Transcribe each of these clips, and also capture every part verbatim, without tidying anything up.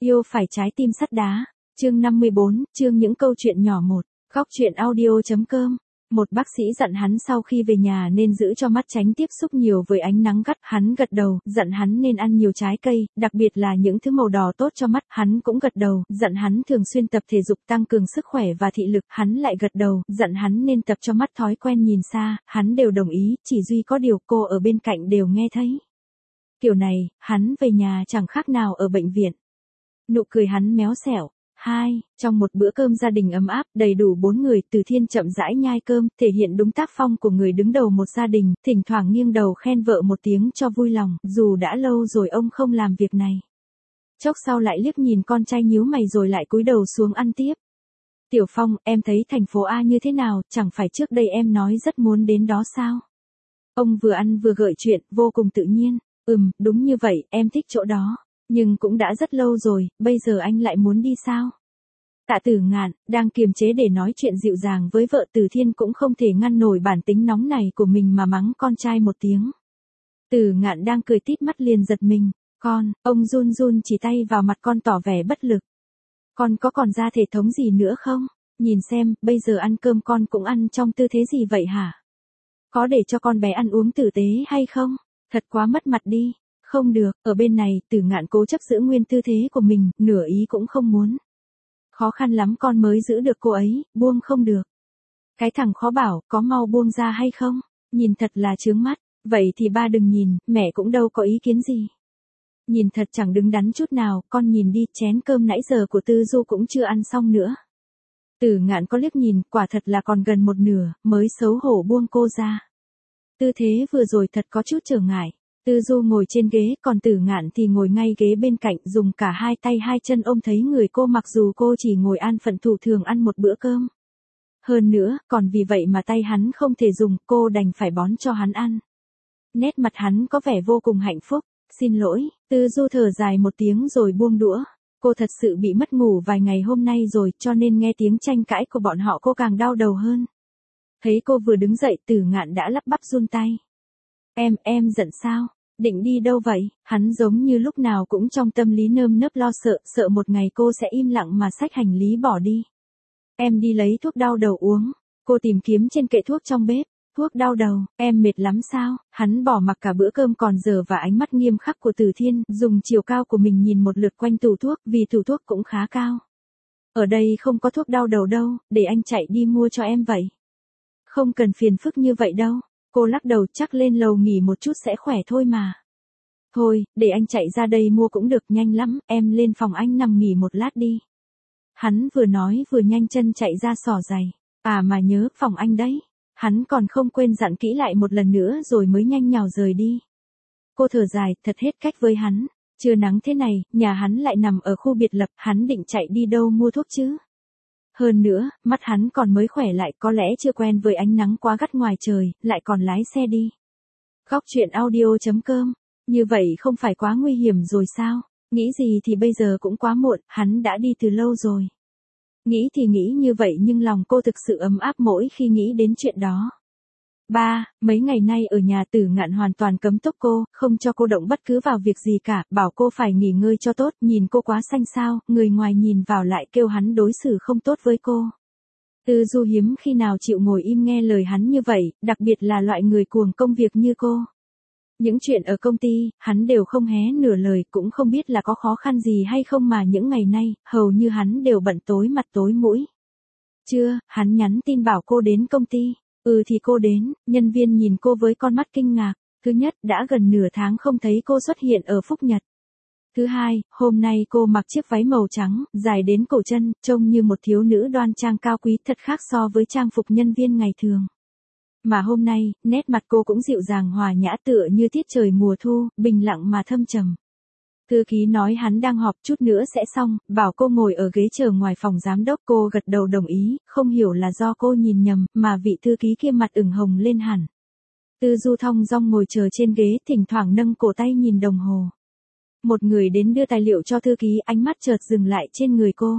Yêu phải trái tim sắt đá. Chương năm mươi bốn, chương những câu chuyện nhỏ một. Góc truyện audio.com. Một bác sĩ dặn hắn sau khi về nhà nên giữ cho mắt tránh tiếp xúc nhiều với ánh nắng gắt. Hắn gật đầu, dặn hắn nên ăn nhiều trái cây, đặc biệt là những thứ màu đỏ tốt cho mắt. Hắn cũng gật đầu, dặn hắn thường xuyên tập thể dục tăng cường sức khỏe và thị lực. Hắn lại gật đầu, dặn hắn nên tập cho mắt thói quen nhìn xa. Hắn đều đồng ý, chỉ duy có điều cô ở bên cạnh đều nghe thấy. Kiểu này, hắn về nhà chẳng khác nào ở bệnh viện. Nụ cười hắn méo xẻo. Hai, trong một bữa cơm gia đình ấm áp, đầy đủ bốn người, Từ Thiên chậm rãi nhai cơm, thể hiện đúng tác phong của người đứng đầu một gia đình, thỉnh thoảng nghiêng đầu khen vợ một tiếng cho vui lòng, dù đã lâu rồi ông không làm việc này. Chốc sau lại liếc nhìn con trai nhíu mày rồi lại cúi đầu xuống ăn tiếp. Tiểu Phong, em thấy thành phố A như thế nào, chẳng phải trước đây em nói rất muốn đến đó sao? Ông vừa ăn vừa gợi chuyện, vô cùng tự nhiên. Ừm, đúng như vậy, em thích chỗ đó. Nhưng cũng đã rất lâu rồi, bây giờ anh lại muốn đi sao? Tạ Tử Ngạn, đang kiềm chế để nói chuyện dịu dàng với vợ. Từ Thiên cũng không thể ngăn nổi bản tính nóng này của mình mà mắng con trai một tiếng. Tử Ngạn đang cười tít mắt liền giật mình. Con, ông run run chỉ tay vào mặt con tỏ vẻ bất lực. Con có còn ra thể thống gì nữa không? Nhìn xem, bây giờ ăn cơm con cũng ăn trong tư thế gì vậy hả? Có để cho con bé ăn uống tử tế hay không? Thật quá mất mặt đi. Không được, ở bên này, Tử Ngạn cố chấp giữ nguyên tư thế của mình, nửa ý cũng không muốn. Khó khăn lắm con mới giữ được cô ấy, buông không được. Cái thằng khó bảo, có mau buông ra hay không? Nhìn thật là chướng mắt, vậy thì ba đừng nhìn, mẹ cũng đâu có ý kiến gì. Nhìn thật chẳng đứng đắn chút nào, con nhìn đi, chén cơm nãy giờ của Tư Du cũng chưa ăn xong nữa. Tử Ngạn có liếc nhìn, quả thật là còn gần một nửa, mới xấu hổ buông cô ra. Tư thế vừa rồi thật có chút trở ngại. Tư Du ngồi trên ghế, còn Tử Ngạn thì ngồi ngay ghế bên cạnh, dùng cả hai tay hai chân ôm thấy người cô, mặc dù cô chỉ ngồi an phận thủ thường ăn một bữa cơm. Hơn nữa, còn vì vậy mà tay hắn không thể dùng, cô đành phải bón cho hắn ăn. Nét mặt hắn có vẻ vô cùng hạnh phúc. Xin lỗi, Tư Du thở dài một tiếng rồi buông đũa. Cô thật sự bị mất ngủ vài ngày hôm nay rồi, cho nên nghe tiếng tranh cãi của bọn họ cô càng đau đầu hơn. Thấy cô vừa đứng dậy, Tử Ngạn đã lắp bắp run tay. Em, em giận sao? Định đi đâu vậy? Hắn giống như lúc nào cũng trong tâm lý nơm nớp lo sợ, sợ một ngày cô sẽ im lặng mà xách hành lý bỏ đi. Em đi lấy thuốc đau đầu uống. Cô tìm kiếm trên kệ thuốc trong bếp. Thuốc đau đầu, em mệt lắm sao? Hắn bỏ mặc cả bữa cơm còn dở và ánh mắt nghiêm khắc của Từ Thiên, dùng chiều cao của mình nhìn một lượt quanh tủ thuốc, vì tủ thuốc cũng khá cao. Ở đây không có thuốc đau đầu đâu, để anh chạy đi mua cho em vậy. Không cần phiền phức như vậy đâu. Cô lắc đầu, chắc lên lầu nghỉ một chút sẽ khỏe thôi mà. Thôi, để anh chạy ra đây mua cũng được, nhanh lắm, em lên phòng anh nằm nghỉ một lát đi. Hắn vừa nói vừa nhanh chân chạy ra xỏ giày. À mà nhớ, phòng anh đấy. Hắn còn không quên dặn kỹ lại một lần nữa rồi mới nhanh nhào rời đi. Cô thở dài, thật hết cách với hắn. Trưa nắng thế này, nhà hắn lại nằm ở khu biệt lập, hắn định chạy đi đâu mua thuốc chứ? Hơn nữa, mắt hắn còn mới khỏe lại, có lẽ chưa quen với ánh nắng quá gắt ngoài trời, lại còn lái xe đi. Góc truyện audio.com. Như vậy không phải quá nguy hiểm rồi sao? Nghĩ gì thì bây giờ cũng quá muộn, hắn đã đi từ lâu rồi. Nghĩ thì nghĩ như vậy nhưng lòng cô thực sự ấm áp mỗi khi nghĩ đến chuyện đó. Ba, mấy ngày nay ở nhà Tử Ngạn hoàn toàn cấm túc cô, không cho cô động bất cứ vào việc gì cả, bảo cô phải nghỉ ngơi cho tốt, nhìn cô quá xanh xao, người ngoài nhìn vào lại kêu hắn đối xử không tốt với cô. Tư Du hiếm khi nào chịu ngồi im nghe lời hắn như vậy, đặc biệt là loại người cuồng công việc như cô. Những chuyện ở công ty, hắn đều không hé nửa lời, cũng không biết là có khó khăn gì hay không mà những ngày nay, hầu như hắn đều bận tối mặt tối mũi. Chưa, hắn nhắn tin bảo cô đến công ty. Ừ thì cô đến, nhân viên nhìn cô với con mắt kinh ngạc. Thứ nhất, đã gần nửa tháng không thấy cô xuất hiện ở Phúc Nhật. Thứ hai, hôm nay cô mặc chiếc váy màu trắng, dài đến cổ chân, trông như một thiếu nữ đoan trang cao quý, thật khác so với trang phục nhân viên ngày thường. Mà hôm nay, nét mặt cô cũng dịu dàng hòa nhã tựa như tiết trời mùa thu, bình lặng mà thâm trầm. Thư ký nói hắn đang họp chút nữa sẽ xong, bảo cô ngồi ở ghế chờ ngoài phòng giám đốc. Cô gật đầu đồng ý, không hiểu là do cô nhìn nhầm, mà vị thư ký kia mặt ửng hồng lên hẳn. Tư Du thong dong ngồi chờ trên ghế, thỉnh thoảng nâng cổ tay nhìn đồng hồ. Một người đến đưa tài liệu cho thư ký, ánh mắt chợt dừng lại trên người cô.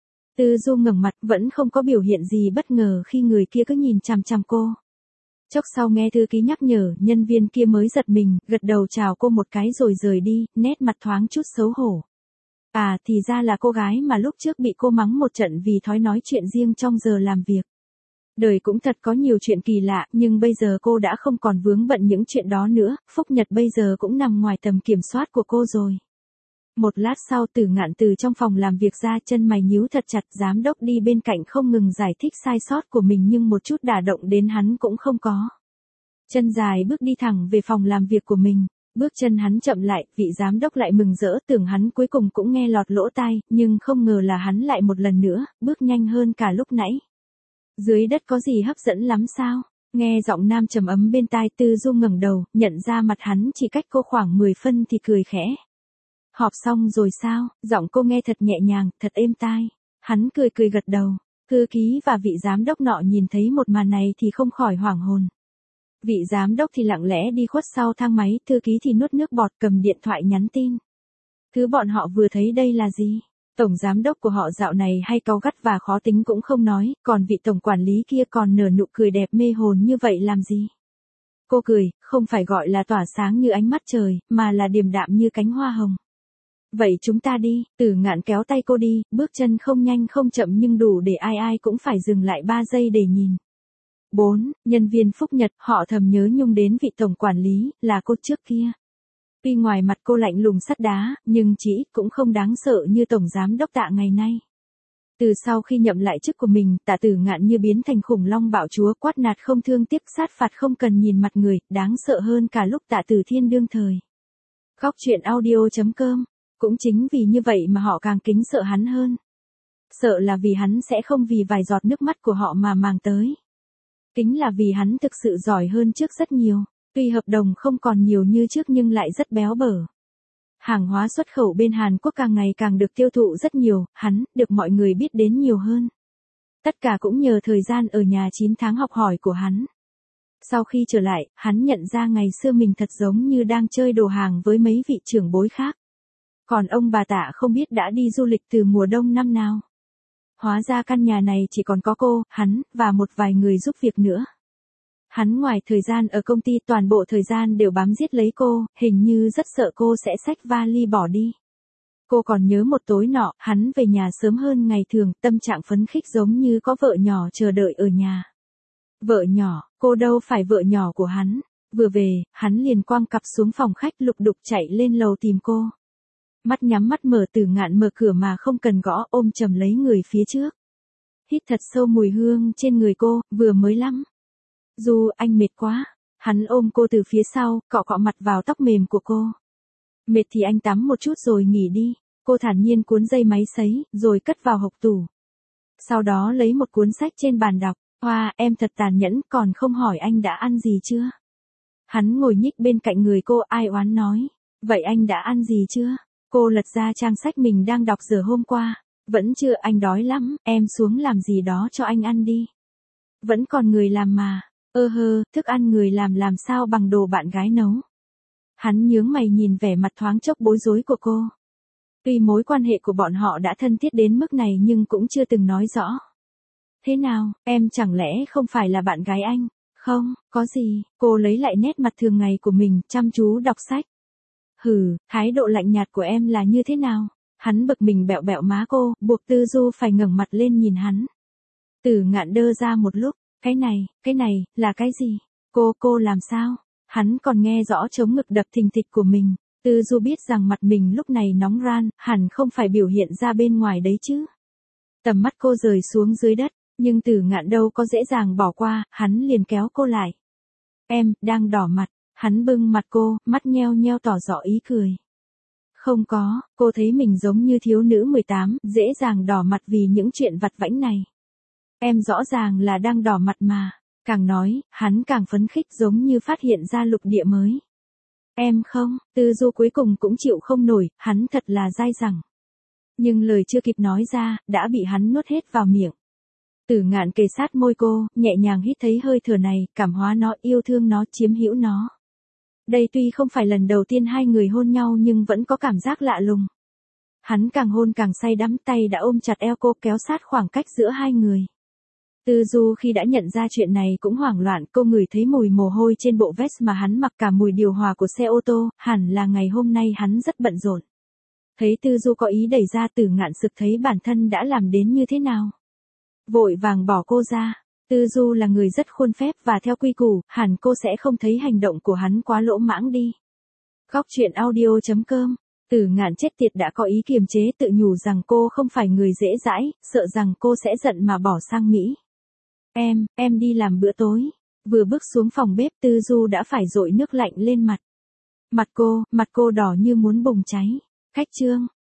Tư Du ngẩng mặt, vẫn không có biểu hiện gì bất ngờ khi người kia cứ nhìn chằm chằm cô. Chốc sau nghe thư ký nhắc nhở, nhân viên kia mới giật mình, gật đầu chào cô một cái rồi rời đi, nét mặt thoáng chút xấu hổ. À thì ra là cô gái mà lúc trước bị cô mắng một trận vì thói nói chuyện riêng trong giờ làm việc. Đời cũng thật có nhiều chuyện kỳ lạ, nhưng bây giờ cô đã không còn vướng bận những chuyện đó nữa, Phúc Nhật bây giờ cũng nằm ngoài tầm kiểm soát của cô rồi. Một lát sau Tử Ngạn từ trong phòng làm việc ra, chân mày nhíu thật chặt, giám đốc đi bên cạnh không ngừng giải thích sai sót của mình nhưng một chút đả động đến hắn cũng không có. Chân dài bước đi thẳng về phòng làm việc của mình, bước chân hắn chậm lại, vị giám đốc lại mừng rỡ, tưởng hắn cuối cùng cũng nghe lọt lỗ tai, nhưng không ngờ là hắn lại một lần nữa, bước nhanh hơn cả lúc nãy. Dưới đất có gì hấp dẫn lắm sao? Nghe giọng nam trầm ấm bên tai, Tư Du ngẩng đầu, nhận ra mặt hắn chỉ cách cô khoảng mười phân thì cười khẽ. Họp xong rồi sao? Giọng cô nghe thật nhẹ nhàng, thật êm tai. Hắn cười cười gật đầu. Thư ký và vị giám đốc nọ nhìn thấy một màn này thì không khỏi hoảng hồn. Vị giám đốc thì lặng lẽ đi khuất sau thang máy, thư ký thì nuốt nước bọt cầm điện thoại nhắn tin. Thứ bọn họ vừa thấy đây là gì? Tổng giám đốc của họ dạo này hay cáu gắt và khó tính cũng không nói, còn vị tổng quản lý kia còn nở nụ cười đẹp mê hồn như vậy làm gì? Cô cười, không phải gọi là tỏa sáng như ánh mắt trời, mà là điềm đạm như cánh hoa hồng. Vậy chúng ta đi, Tử Ngạn kéo tay cô đi, bước chân không nhanh không chậm nhưng đủ để ai ai cũng phải dừng lại ba giây để nhìn. bốn. Nhân viên Phúc Nhật, họ thầm nhớ nhung đến vị tổng quản lý, là cô trước kia. Tuy ngoài mặt cô lạnh lùng sắt đá, nhưng chỉ cũng không đáng sợ như tổng giám đốc Tạ ngày nay. Từ sau khi nhậm lại chức của mình, Tạ Tử Ngạn như biến thành khủng long bạo chúa, quát nạt không thương tiếc, sát phạt không cần nhìn mặt người, đáng sợ hơn cả lúc Tạ Tử Thiên đương thời. Góc truyện audio chấm com. Cũng chính vì như vậy mà họ càng kính sợ hắn hơn. Sợ là vì hắn sẽ không vì vài giọt nước mắt của họ mà màng tới. Kính là vì hắn thực sự giỏi hơn trước rất nhiều. Tuy hợp đồng không còn nhiều như trước nhưng lại rất béo bở. Hàng hóa xuất khẩu bên Hàn Quốc càng ngày càng được tiêu thụ rất nhiều, hắn được mọi người biết đến nhiều hơn. Tất cả cũng nhờ thời gian ở nhà chín tháng học hỏi của hắn. Sau khi trở lại, hắn nhận ra ngày xưa mình thật giống như đang chơi đồ hàng với mấy vị trưởng bối khác. Còn ông bà Tạ không biết đã đi du lịch từ mùa đông năm nào. Hóa ra căn nhà này chỉ còn có cô, hắn, và một vài người giúp việc nữa. Hắn ngoài thời gian ở công ty toàn bộ thời gian đều bám giết lấy cô, hình như rất sợ cô sẽ xách vali bỏ đi. Cô còn nhớ một tối nọ, hắn về nhà sớm hơn ngày thường, tâm trạng phấn khích giống như có vợ nhỏ chờ đợi ở nhà. Vợ nhỏ, cô đâu phải vợ nhỏ của hắn. Vừa về, hắn liền quăng cặp xuống phòng khách lục đục chạy lên lầu tìm cô. Mắt nhắm mắt mở, Tử Ngạn mở cửa mà không cần gõ, ôm chầm lấy người phía trước. Hít thật sâu mùi hương trên người cô, vừa mới lắm. Du, anh mệt quá. Hắn ôm cô từ phía sau, cọ cọ mặt vào tóc mềm của cô. Mệt thì anh tắm một chút rồi nghỉ đi. Cô thản nhiên cuốn dây máy sấy, rồi cất vào hộc tủ. Sau đó lấy một cuốn sách trên bàn đọc. Hoa, em thật tàn nhẫn, còn không hỏi anh đã ăn gì chưa? Hắn ngồi nhích bên cạnh người cô, ai oán nói. Vậy anh đã ăn gì chưa? Cô lật ra trang sách mình đang đọc giờ hôm qua. Vẫn chưa, anh đói lắm, em xuống làm gì đó cho anh ăn đi. Vẫn còn người làm mà. Ơ hơ, thức ăn người làm làm sao bằng đồ bạn gái nấu. Hắn nhướng mày nhìn vẻ mặt thoáng chốc bối rối của cô. Tuy mối quan hệ của bọn họ đã thân thiết đến mức này nhưng cũng chưa từng nói rõ. Thế nào, em chẳng lẽ không phải là bạn gái anh? Không, có gì, cô lấy lại nét mặt thường ngày của mình, chăm chú đọc sách. Hừ, thái độ lạnh nhạt của em là như thế nào? Hắn bực mình bẹo bẹo má cô, buộc Tư Du phải ngẩng mặt lên nhìn hắn. Tử Ngạn đơ ra một lúc, cái này, cái này, là cái gì? Cô, cô làm sao? Hắn còn nghe rõ trống ngực đập thình thịch của mình. Tư Du biết rằng mặt mình lúc này nóng ran, hẳn không phải biểu hiện ra bên ngoài đấy chứ. Tầm mắt cô rời xuống dưới đất, nhưng Tử Ngạn đâu có dễ dàng bỏ qua, hắn liền kéo cô lại. Em, đang đỏ mặt. Hắn bưng mặt cô, mắt nheo nheo tỏ rõ ý cười. Không có, cô thấy mình giống như thiếu nữ mười tám, dễ dàng đỏ mặt vì những chuyện vặt vãnh này. Em rõ ràng là đang đỏ mặt mà. Càng nói, hắn càng phấn khích giống như phát hiện ra lục địa mới. Em không, Tư Du cuối cùng cũng chịu không nổi, hắn thật là dai dẳng. Nhưng lời chưa kịp nói ra, đã bị hắn nuốt hết vào miệng. Tử Ngạn kề sát môi cô, nhẹ nhàng hít thấy hơi thở này, cảm hóa nó, yêu thương nó, chiếm hữu nó. Đây tuy không phải lần đầu tiên hai người hôn nhau nhưng vẫn có cảm giác lạ lùng. Hắn càng hôn càng say đắm, tay đã ôm chặt eo cô, kéo sát khoảng cách giữa hai người. Tư Du khi đã nhận ra chuyện này cũng hoảng loạn, cô ngửi thấy mùi mồ hôi trên bộ vest mà hắn mặc, cả mùi điều hòa của xe ô tô, hẳn là ngày hôm nay hắn rất bận rộn. Thấy Tư Du có ý đẩy ra, Tử Ngạn sực thấy bản thân đã làm đến như thế nào. Vội vàng bỏ cô ra. Tư Du là người rất khuôn phép và theo quy củ, hẳn cô sẽ không thấy hành động của hắn quá lỗ mãng đi. Góc truyện audio chấm com. Tử Ngạn chết tiệt đã có ý kiềm chế, tự nhủ rằng cô không phải người dễ dãi, sợ rằng cô sẽ giận mà bỏ sang Mỹ. Em, em đi làm bữa tối. Vừa bước xuống phòng bếp, Tư Du đã phải dội nước lạnh lên mặt. Mặt cô, mặt cô đỏ như muốn bùng cháy. Khách Trương,